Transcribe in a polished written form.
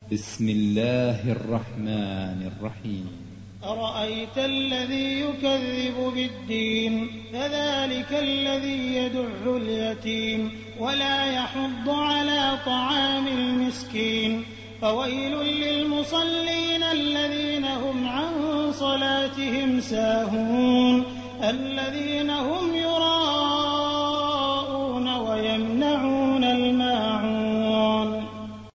بسم الله الرحمن الرحيم. أرأيت الذي يكذب بالدين فذلك الذي يدع اليتيم ولا يحض على طعام المسكين فويل للمصلين الذين هم عن صلاتهم ساهون الذين